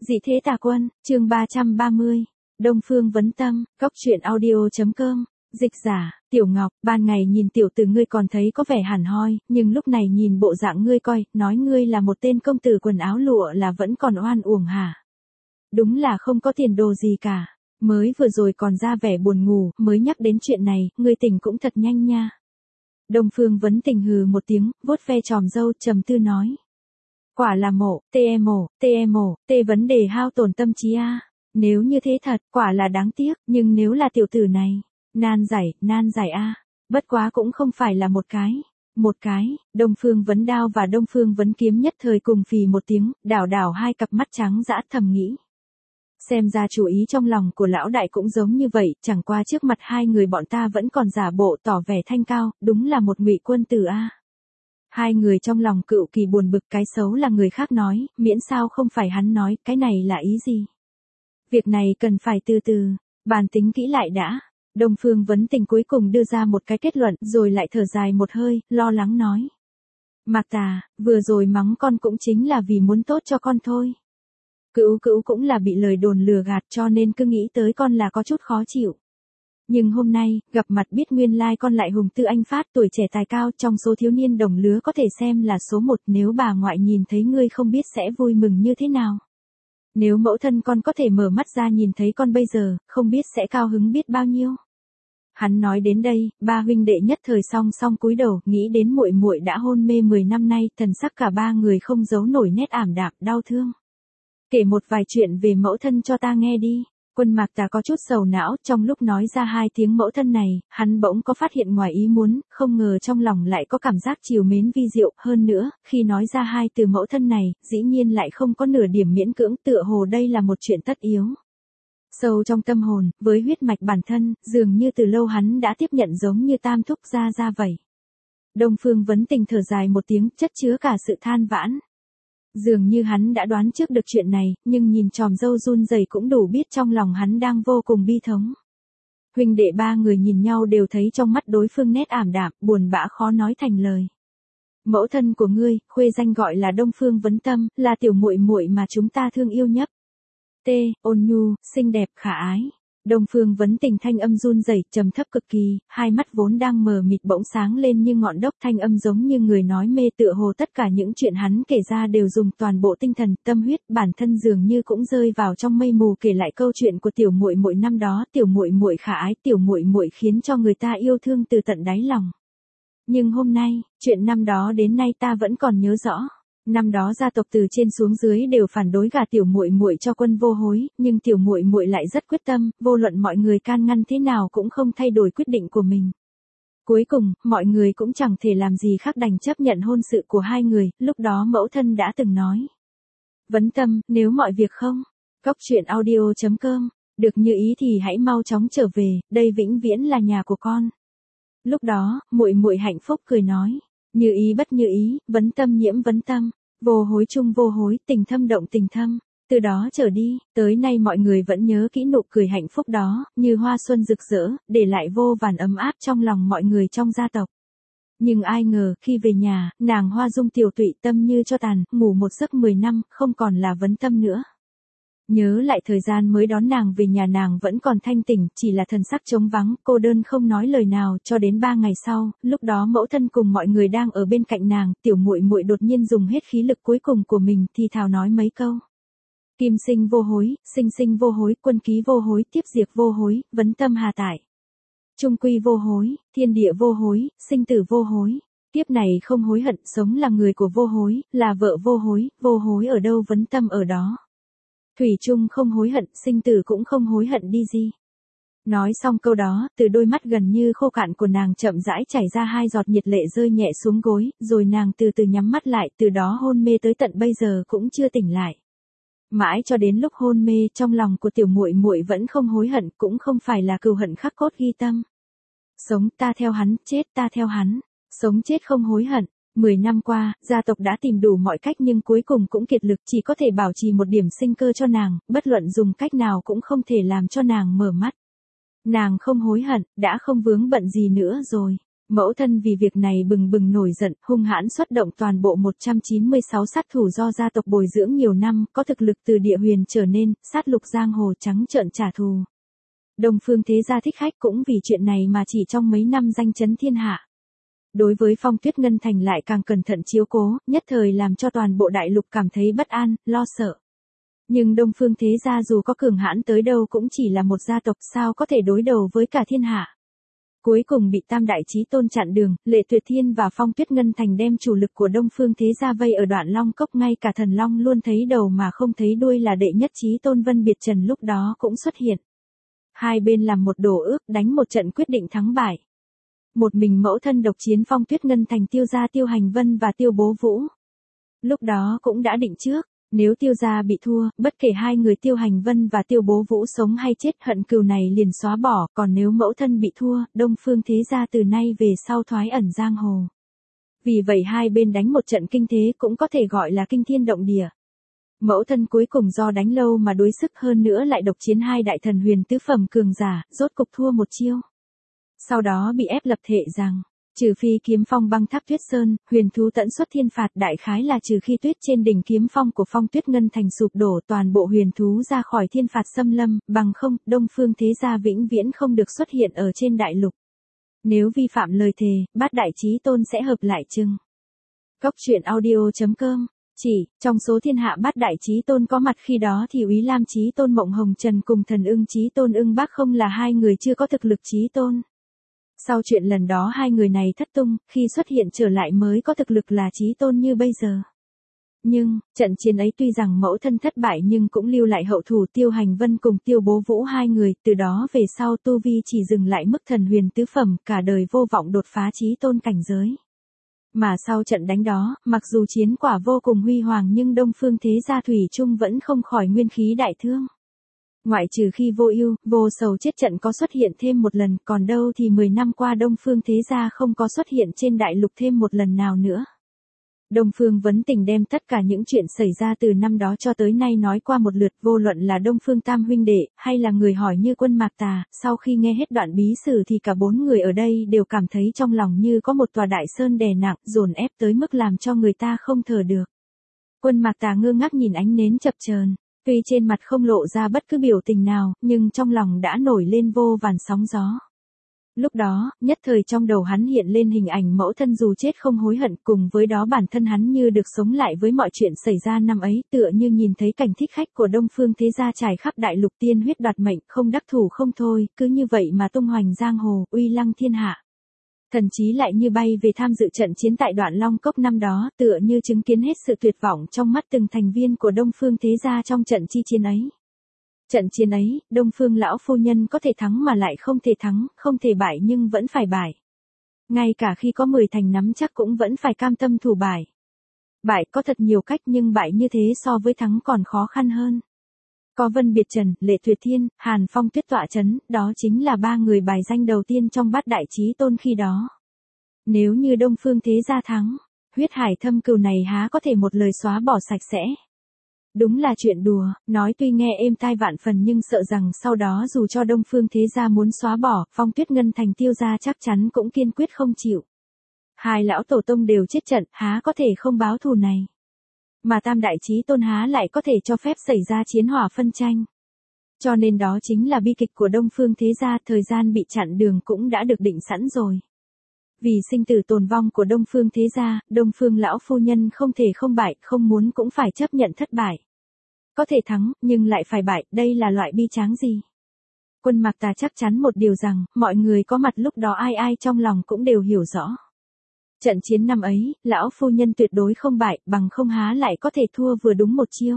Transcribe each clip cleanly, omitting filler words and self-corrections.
Dị thế tà quân, chương 330. Đông Phương Vấn Tâm, Cóc truyện audio.com. Dịch giả, Tiểu Ngọc, ban ngày nhìn tiểu tử ngươi còn thấy có vẻ hẳn hoi, nhưng lúc này nhìn bộ dạng ngươi coi, nói ngươi là một tên công tử quần áo lụa là vẫn còn oan uổng hả? Đúng là không có tiền đồ gì cả. Mới vừa rồi còn ra vẻ buồn ngủ, mới nhắc đến chuyện này, ngươi tỉnh cũng thật nhanh nha. Đông Phương Vấn Tình hừ một tiếng, vuốt ve chòm râu, trầm tư nói. Quả là tê vấn đề hao tổn tâm trí a. Nếu như thế thật, quả là đáng tiếc, nhưng nếu là tiểu tử này, nan giải a. Bất quá cũng không phải là một cái, Đông Phương Vấn Đao và Đông Phương Vấn Kiếm nhất thời cùng phì một tiếng, đảo hai cặp mắt trắng dã thầm nghĩ. Xem ra chủ ý trong lòng của lão đại cũng giống như vậy, chẳng qua trước mặt hai người bọn ta vẫn còn giả bộ tỏ vẻ thanh cao, đúng là một ngụy quân tử a. Hai người trong lòng cựu kỳ buồn bực, cái xấu là người khác nói, miễn sao không phải hắn nói, cái này là ý gì? Việc này cần phải từ từ, bàn tính kỹ lại đã. Đông Phương Vấn Tình cuối cùng đưa ra một cái kết luận, rồi lại thở dài một hơi, lo lắng nói. Mạc Tà, vừa rồi mắng con cũng chính là vì muốn tốt cho con thôi. Cữu cũng là bị lời đồn lừa gạt cho nên cứ nghĩ tới con là có chút khó chịu. Nhưng hôm nay, gặp mặt biết nguyên lai con lại hùng tư anh phát, tuổi trẻ tài cao, trong số thiếu niên đồng lứa có thể xem là số một, nếu bà ngoại nhìn thấy ngươi không biết sẽ vui mừng như thế nào. Nếu mẫu thân con có thể mở mắt ra nhìn thấy con bây giờ, không biết sẽ cao hứng biết bao nhiêu. Hắn nói đến đây, ba huynh đệ nhất thời song cúi đầu, nghĩ đến muội muội đã hôn mê 10 năm nay, thần sắc cả ba người không giấu nổi nét ảm đạm, đau thương. Kể một vài chuyện về mẫu thân cho ta nghe đi. Quân Mạc Tà có chút sầu não, trong lúc nói ra hai tiếng mẫu thân này, hắn bỗng có phát hiện ngoài ý muốn, không ngờ trong lòng lại có cảm giác trìu mến vi diệu, hơn nữa, khi nói ra hai từ mẫu thân này, dĩ nhiên lại không có nửa điểm miễn cưỡng, tựa hồ đây là một chuyện tất yếu. Sâu trong tâm hồn, với huyết mạch bản thân, dường như từ lâu hắn đã tiếp nhận giống như tam thúc ra vậy. Đông Phương Vấn Tình thở dài một tiếng, chất chứa cả sự than vãn. Dường như hắn đã đoán trước được chuyện này, nhưng nhìn chòm râu run rẩy cũng đủ biết trong lòng hắn đang vô cùng bi thống. Huynh đệ ba người nhìn nhau đều thấy trong mắt đối phương nét ảm đạm, buồn bã khó nói thành lời. Mẫu thân của ngươi, khuê danh gọi là Đông Phương Vấn Tâm, là tiểu muội muội mà chúng ta thương yêu nhất. Ôn nhu, xinh đẹp khả ái. Đông Phương Vấn Tình thanh âm run rẩy, trầm thấp cực kỳ, hai mắt vốn đang mờ mịt bỗng sáng lên như ngọn đốc, thanh âm giống như người nói mê, tựa hồ tất cả những chuyện hắn kể ra đều dùng toàn bộ tinh thần, tâm huyết, bản thân dường như cũng rơi vào trong mây mù kể lại câu chuyện của tiểu muội muội năm đó, tiểu muội muội khả ái, tiểu muội muội khiến cho người ta yêu thương từ tận đáy lòng. Nhưng hôm nay, chuyện năm đó đến nay ta vẫn còn nhớ rõ. Năm đó gia tộc từ trên xuống dưới đều phản đối gả tiểu muội muội cho Quân Vô Hối, nhưng tiểu muội muội lại rất quyết tâm, vô luận mọi người can ngăn thế nào cũng không thay đổi quyết định của mình. Cuối cùng, mọi người cũng chẳng thể làm gì khác đành chấp nhận hôn sự của hai người, lúc đó mẫu thân đã từng nói. Vấn Tâm, nếu mọi việc không, Cóc truyện audio.com, được như ý thì hãy mau chóng trở về, đây vĩnh viễn là nhà của con. Lúc đó, muội muội hạnh phúc cười nói. Như ý bất như ý, vấn tâm nhiễm vấn tâm, vô hối chung vô hối, tình thâm động tình thâm. Từ đó trở đi, tới nay mọi người vẫn nhớ kỹ nụ cười hạnh phúc đó, như hoa xuân rực rỡ, để lại vô vàn ấm áp trong lòng mọi người trong gia tộc. Nhưng ai ngờ, khi về nhà, nàng Hoa Dung tiểu tụy tâm như cho tàn, ngủ một giấc 10 năm, không còn là vấn tâm nữa. Nhớ lại thời gian mới đón nàng về nhà, nàng vẫn còn thanh tỉnh, chỉ là thần sắc trống vắng, cô đơn không nói lời nào, cho đến 3 ngày sau, lúc đó mẫu thân cùng mọi người đang ở bên cạnh nàng, tiểu muội muội đột nhiên dùng hết khí lực cuối cùng của mình, thì thào nói mấy câu. Kim sinh vô hối, sinh vô hối, quân ký vô hối, tiếp diệt vô hối, vấn tâm hà tại. Trung quy vô hối, thiên địa vô hối, sinh tử vô hối. Kiếp này không hối hận, sống là người của vô hối, là vợ vô hối ở đâu vấn tâm ở đó. Thủy chung không hối hận, sinh tử cũng không hối hận đi gì. Nói xong câu đó, từ đôi mắt gần như khô cạn của nàng chậm rãi chảy ra hai giọt nhiệt lệ rơi nhẹ xuống gối, rồi nàng từ từ nhắm mắt lại, từ đó hôn mê tới tận bây giờ cũng chưa tỉnh lại. Mãi cho đến lúc hôn mê, trong lòng của tiểu muội muội vẫn không hối hận, cũng không phải là cừu hận khắc cốt ghi tâm. Sống ta theo hắn, chết ta theo hắn, sống chết không hối hận. 10 năm qua, gia tộc đã tìm đủ mọi cách nhưng cuối cùng cũng kiệt lực, chỉ có thể bảo trì một điểm sinh cơ cho nàng, bất luận dùng cách nào cũng không thể làm cho nàng mở mắt. Nàng không hối hận, đã không vướng bận gì nữa rồi. Mẫu thân vì việc này bừng bừng nổi giận, hung hãn xuất động toàn bộ 196 sát thủ do gia tộc bồi dưỡng nhiều năm, có thực lực từ địa huyền trở nên, sát lục giang hồ trắng trợn trả thù. Đông Phương thế gia thích khách cũng vì chuyện này mà chỉ trong mấy năm danh chấn thiên hạ. Đối với Phong Tuyết Ngân Thành lại càng cẩn thận chiếu cố, nhất thời làm cho toàn bộ đại lục cảm thấy bất an, lo sợ. Nhưng Đông Phương thế gia dù có cường hãn tới đâu cũng chỉ là một gia tộc, sao có thể đối đầu với cả thiên hạ. Cuối cùng bị Tam Đại Chí Tôn chặn đường, Lệ Tuyệt Thiên và Phong Tuyết Ngân Thành đem chủ lực của Đông Phương thế gia vây ở Đoạn Long Cốc, ngay cả Thần Long luôn thấy đầu mà không thấy đuôi là đệ nhất Chí Tôn Vân Biệt Trần lúc đó cũng xuất hiện. Hai bên làm một đồ ước, đánh một trận quyết định thắng bại. Một mình mẫu thân độc chiến Phong Tuyết Ngân Thành Tiêu gia Tiêu Hành Vân và Tiêu Bố Vũ. Lúc đó cũng đã định trước, nếu Tiêu gia bị thua, bất kể hai người Tiêu Hành Vân và Tiêu Bố Vũ sống hay chết, hận cừu này liền xóa bỏ, còn nếu mẫu thân bị thua, Đông Phương thế gia từ nay về sau thoái ẩn giang hồ. Vì vậy hai bên đánh một trận kinh thế, cũng có thể gọi là kinh thiên động địa. Mẫu thân cuối cùng do đánh lâu mà đuối sức, hơn nữa lại độc chiến hai đại thần huyền tứ phẩm cường giả, rốt cục thua một chiêu. Sau đó bị ép lập thệ rằng, trừ phi kiếm phong băng tháp Tuyết Sơn, huyền thú tận xuất thiên phạt, đại khái là trừ khi tuyết trên đỉnh kiếm phong của Phong Tuyết Ngân Thành sụp đổ, toàn bộ huyền thú ra khỏi thiên phạt xâm lâm, bằng không, Đông Phương thế gia vĩnh viễn không được xuất hiện ở trên đại lục. Nếu vi phạm lời thề, Bát Đại Chí Tôn sẽ hợp lại chừng. Cốc truyện audio.com. Chỉ, trong số thiên hạ Bát Đại Chí Tôn có mặt khi đó thì Úy Lam Chí Tôn Mộng Hồng Trần cùng Thần Ưng Chí Tôn Ưng Bác không là hai người chưa có thực lực chí tôn. Sau chuyện lần đó hai người này thất tung, khi xuất hiện trở lại mới có thực lực là chí tôn như bây giờ. Nhưng, trận chiến ấy tuy rằng mẫu thân thất bại nhưng cũng lưu lại hậu thủ Tiêu Hành Vân cùng Tiêu Bố Vũ hai người, từ đó về sau tu vi chỉ dừng lại mức thần huyền tứ phẩm, cả đời vô vọng đột phá chí tôn cảnh giới. Mà sau trận đánh đó, mặc dù chiến quả vô cùng huy hoàng nhưng Đông Phương thế gia thủy chung vẫn không khỏi nguyên khí đại thương. Ngoại trừ khi Vô Ưu, Vô Sầu chết trận có xuất hiện thêm một lần, còn đâu thì 10 năm qua Đông Phương thế gia không có xuất hiện trên đại lục thêm một lần nào nữa. Đông Phương Vấn Tình đem tất cả những chuyện xảy ra từ năm đó cho tới nay nói qua một lượt, vô luận là Đông Phương Tam huynh đệ, hay là người hỏi như Quân Mạc Tà, sau khi nghe hết đoạn bí sử thì cả bốn người ở đây đều cảm thấy trong lòng như có một tòa đại sơn đè nặng, dồn ép tới mức làm cho người ta không thở được. Quân Mạc Tà ngơ ngác nhìn ánh nến chập chờn, tuy trên mặt không lộ ra bất cứ biểu tình nào, nhưng trong lòng đã nổi lên vô vàn sóng gió. Lúc đó, nhất thời trong đầu hắn hiện lên hình ảnh mẫu thân dù chết không hối hận, cùng với đó bản thân hắn như được sống lại với mọi chuyện xảy ra năm ấy, tựa như nhìn thấy cảnh thích khách của Đông Phương thế gia trải khắp đại lục tiên huyết đoạt mệnh, không đắc thủ không thôi, cứ như vậy mà tung hoành giang hồ, uy lăng thiên hạ. Thần chí lại như bay về tham dự trận chiến tại Đoạn Long Cốc năm đó, tựa như chứng kiến hết sự tuyệt vọng trong mắt từng thành viên của Đông Phương thế gia trong trận chi chiến ấy. Trận chiến ấy, Đông Phương lão phu nhân có thể thắng mà lại không thể thắng, không thể bại nhưng vẫn phải bại. Ngay cả khi có 10 thành nắm chắc cũng vẫn phải cam tâm thủ bại. Bại có thật nhiều cách nhưng bại như thế so với thắng còn khó khăn hơn. Có Vân Biệt Trần, Lệ Tuyệt Thiên, Hàn Phong Tuyết tọa chấn, đó chính là ba người bài danh đầu tiên trong Bát Đại Chí Tôn khi đó. Nếu như Đông Phương thế gia thắng, huyết hải thâm cừu này há có thể một lời xóa bỏ sạch sẽ. Đúng là chuyện đùa, nói tuy nghe êm tai vạn phần nhưng sợ rằng sau đó dù cho Đông Phương thế gia muốn xóa bỏ, Phong Tuyết Ngân Thành Tiêu gia chắc chắn cũng kiên quyết không chịu. Hai lão tổ tông đều chết trận, há có thể không báo thù này. Mà Tam Đại Chí Tôn há lại có thể cho phép xảy ra chiến hỏa phân tranh. Cho nên đó chính là bi kịch của Đông Phương thế gia, thời gian bị chặn đường cũng đã được định sẵn rồi. Vì sinh tử tồn vong của Đông Phương thế gia, Đông Phương lão phu nhân không thể không bại, không muốn cũng phải chấp nhận thất bại. Có thể thắng, nhưng lại phải bại, đây là loại bi tráng gì? Quân Mạc Tà chắc chắn một điều rằng, mọi người có mặt lúc đó ai ai trong lòng cũng đều hiểu rõ. Trận chiến năm ấy, lão phu nhân tuyệt đối không bại, bằng không há lại có thể thua vừa đúng một chiêu.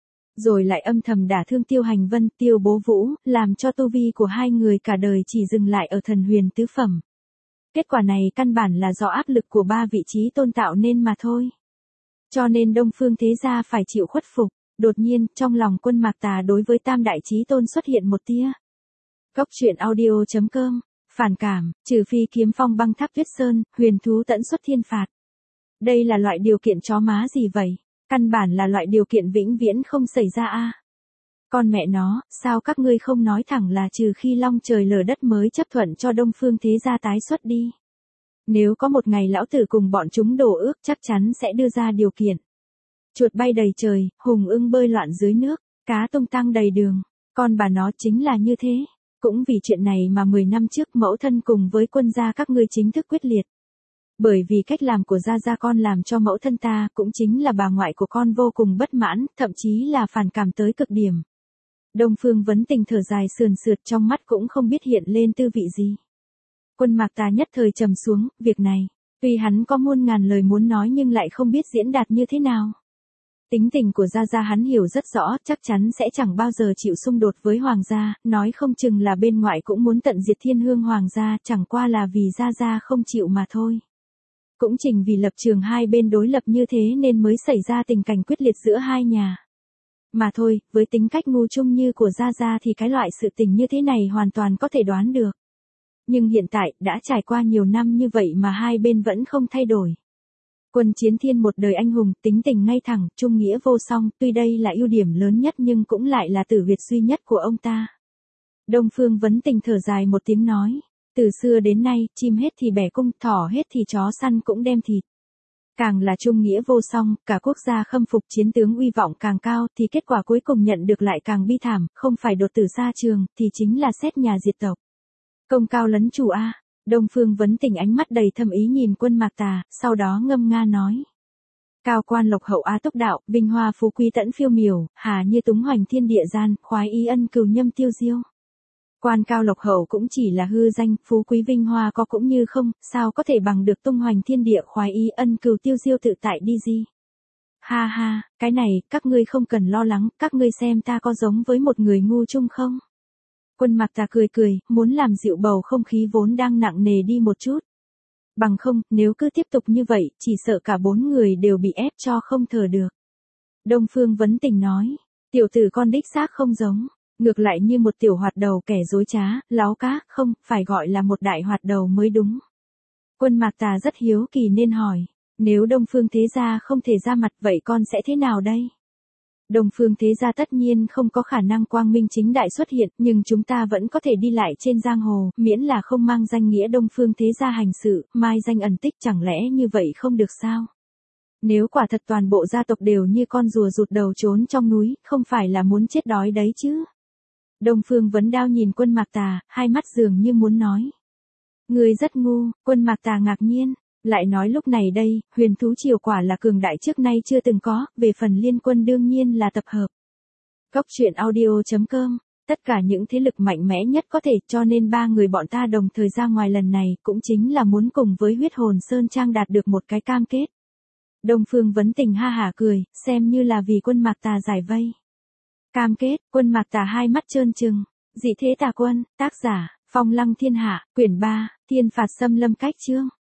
Rồi lại âm thầm đả thương Tiêu Hành Vân, Tiêu Bố Vũ, làm cho tu vi của hai người cả đời chỉ dừng lại ở thần huyền tứ phẩm. Kết quả này căn bản là do áp lực của ba vị trí tôn tạo nên mà thôi. Cho nên Đông Phương thế gia phải chịu khuất phục. Đột nhiên, trong lòng Quân Mạc Tà đối với Tam Đại Chí Tôn xuất hiện một tia. Cốc truyện audio.com. Phản cảm, trừ phi kiếm phong băng tháp Tuyết Sơn, huyền thú tận xuất thiên phạt. Đây là loại điều kiện chó má gì vậy? Căn bản là loại điều kiện vĩnh viễn không xảy ra a. Con mẹ nó, sao các ngươi không nói thẳng là trừ khi long trời lở đất mới chấp thuận cho Đông Phương thế gia tái xuất đi. Nếu có một ngày lão tử cùng bọn chúng đổ ước chắc chắn sẽ đưa ra điều kiện. Chuột bay đầy trời, hùng ưng bơi loạn dưới nước, cá tung tăng đầy đường. Con bà nó chính là như thế. Cũng vì chuyện này mà 10 năm trước mẫu thân cùng với quân gia các ngươi chính thức quyết liệt. Bởi vì cách làm của gia con làm cho mẫu thân ta cũng chính là bà ngoại của con vô cùng bất mãn, thậm chí là phản cảm tới cực điểm. Đông Phương Vấn Tình thở dài sườn sượt, trong mắt cũng không biết hiện lên tư vị gì. Quân Mạc Tà nhất thời trầm xuống, việc này, tuy hắn có muôn ngàn lời muốn nói nhưng lại không biết diễn đạt như thế nào. Tính tình của Gia hắn hiểu rất rõ, chắc chắn sẽ chẳng bao giờ chịu xung đột với Hoàng gia, nói không chừng là bên ngoại cũng muốn tận diệt Thiên Hương Hoàng gia, chẳng qua là vì Gia không chịu mà thôi. Cũng chính vì lập trường hai bên đối lập như thế nên mới xảy ra tình cảnh quyết liệt giữa hai nhà. Mà thôi, với tính cách ngu chung như của Gia thì cái loại sự tình như thế này hoàn toàn có thể đoán được. Nhưng hiện tại, đã trải qua nhiều năm như vậy mà hai bên vẫn không thay đổi. Quân Chiến Thiên một đời anh hùng, tính tình ngay thẳng, trung nghĩa vô song, tuy đây là ưu điểm lớn nhất nhưng cũng lại là tử huyệt duy nhất của ông ta. Đông Phương Vấn Tình thở dài một tiếng nói, từ xưa đến nay, chim hết thì bẻ cung, thỏ hết thì chó săn cũng đem thịt. Càng là trung nghĩa vô song, cả quốc gia khâm phục chiến tướng uy vọng càng cao thì kết quả cuối cùng nhận được lại càng bi thảm, không phải đột tử xa trường thì chính là xét nhà diệt tộc. Công cao lấn chủ a. Đông Phương Vấn Tình ánh mắt đầy thâm ý nhìn Quân Mạc Tà, sau đó ngâm nga nói. Cao quan lộc hậu á túc đạo, vinh hoa phú quý tẫn phiêu miểu, hà như túng hoành thiên địa gian, khoái ý ân cừu nhâm tiêu diêu. Quan cao lộc hậu cũng chỉ là hư danh, phú quý vinh hoa có cũng như không, sao có thể bằng được tung hoành thiên địa khoái ý ân cừu tiêu diêu tự tại đi gì. Ha ha, cái này, các ngươi không cần lo lắng, các ngươi xem ta có giống với một người ngu chung không? Quân Mạc Tà cười cười, muốn làm dịu bầu không khí vốn đang nặng nề đi một chút. Bằng không, nếu cứ tiếp tục như vậy, chỉ sợ cả bốn người đều bị ép cho không thở được. Đông Phương Vấn Tình nói, tiểu tử con đích xác không giống, ngược lại như một tiểu hoạt đầu kẻ dối trá, láo cá, không, phải gọi là một đại hoạt đầu mới đúng. Quân Mạc Tà rất hiếu kỳ nên hỏi, nếu Đông Phương Thế Gia không thể ra mặt vậy con sẽ thế nào đây? Đông Phương Thế Gia tất nhiên không có khả năng quang minh chính đại xuất hiện, nhưng chúng ta vẫn có thể đi lại trên giang hồ, miễn là không mang danh nghĩa Đông Phương Thế Gia hành sự, mai danh ẩn tích, chẳng lẽ như vậy không được sao? Nếu quả thật toàn bộ gia tộc đều như con rùa rụt đầu trốn trong núi, không phải là muốn chết đói đấy chứ? Đông Phương Vấn Đao nhìn Quân Mạc Tà, hai mắt dường như muốn nói. Người rất ngu. Quân Mạc Tà ngạc nhiên. Lại nói lúc này đây, Huyền Thú Triều quả là cường đại trước nay chưa từng có, về phần liên quân đương nhiên là tập hợp. Cốc truyện audio.com, tất cả những thế lực mạnh mẽ nhất có thể, cho nên ba người bọn ta đồng thời ra ngoài lần này cũng chính là muốn cùng với Huyết Hồn Sơn Trang đạt được một cái cam kết. Đông Phương Vấn Tình ha hả cười, xem như là vì Quân Mạc Tà giải vây. Cam kết, Quân Mạc Tà hai mắt trơn trừng. Dị thế tà quân, tác giả, Phong Lăng Thiên Hạ, quyển 3, Thiên phạt xâm lâm cách chương.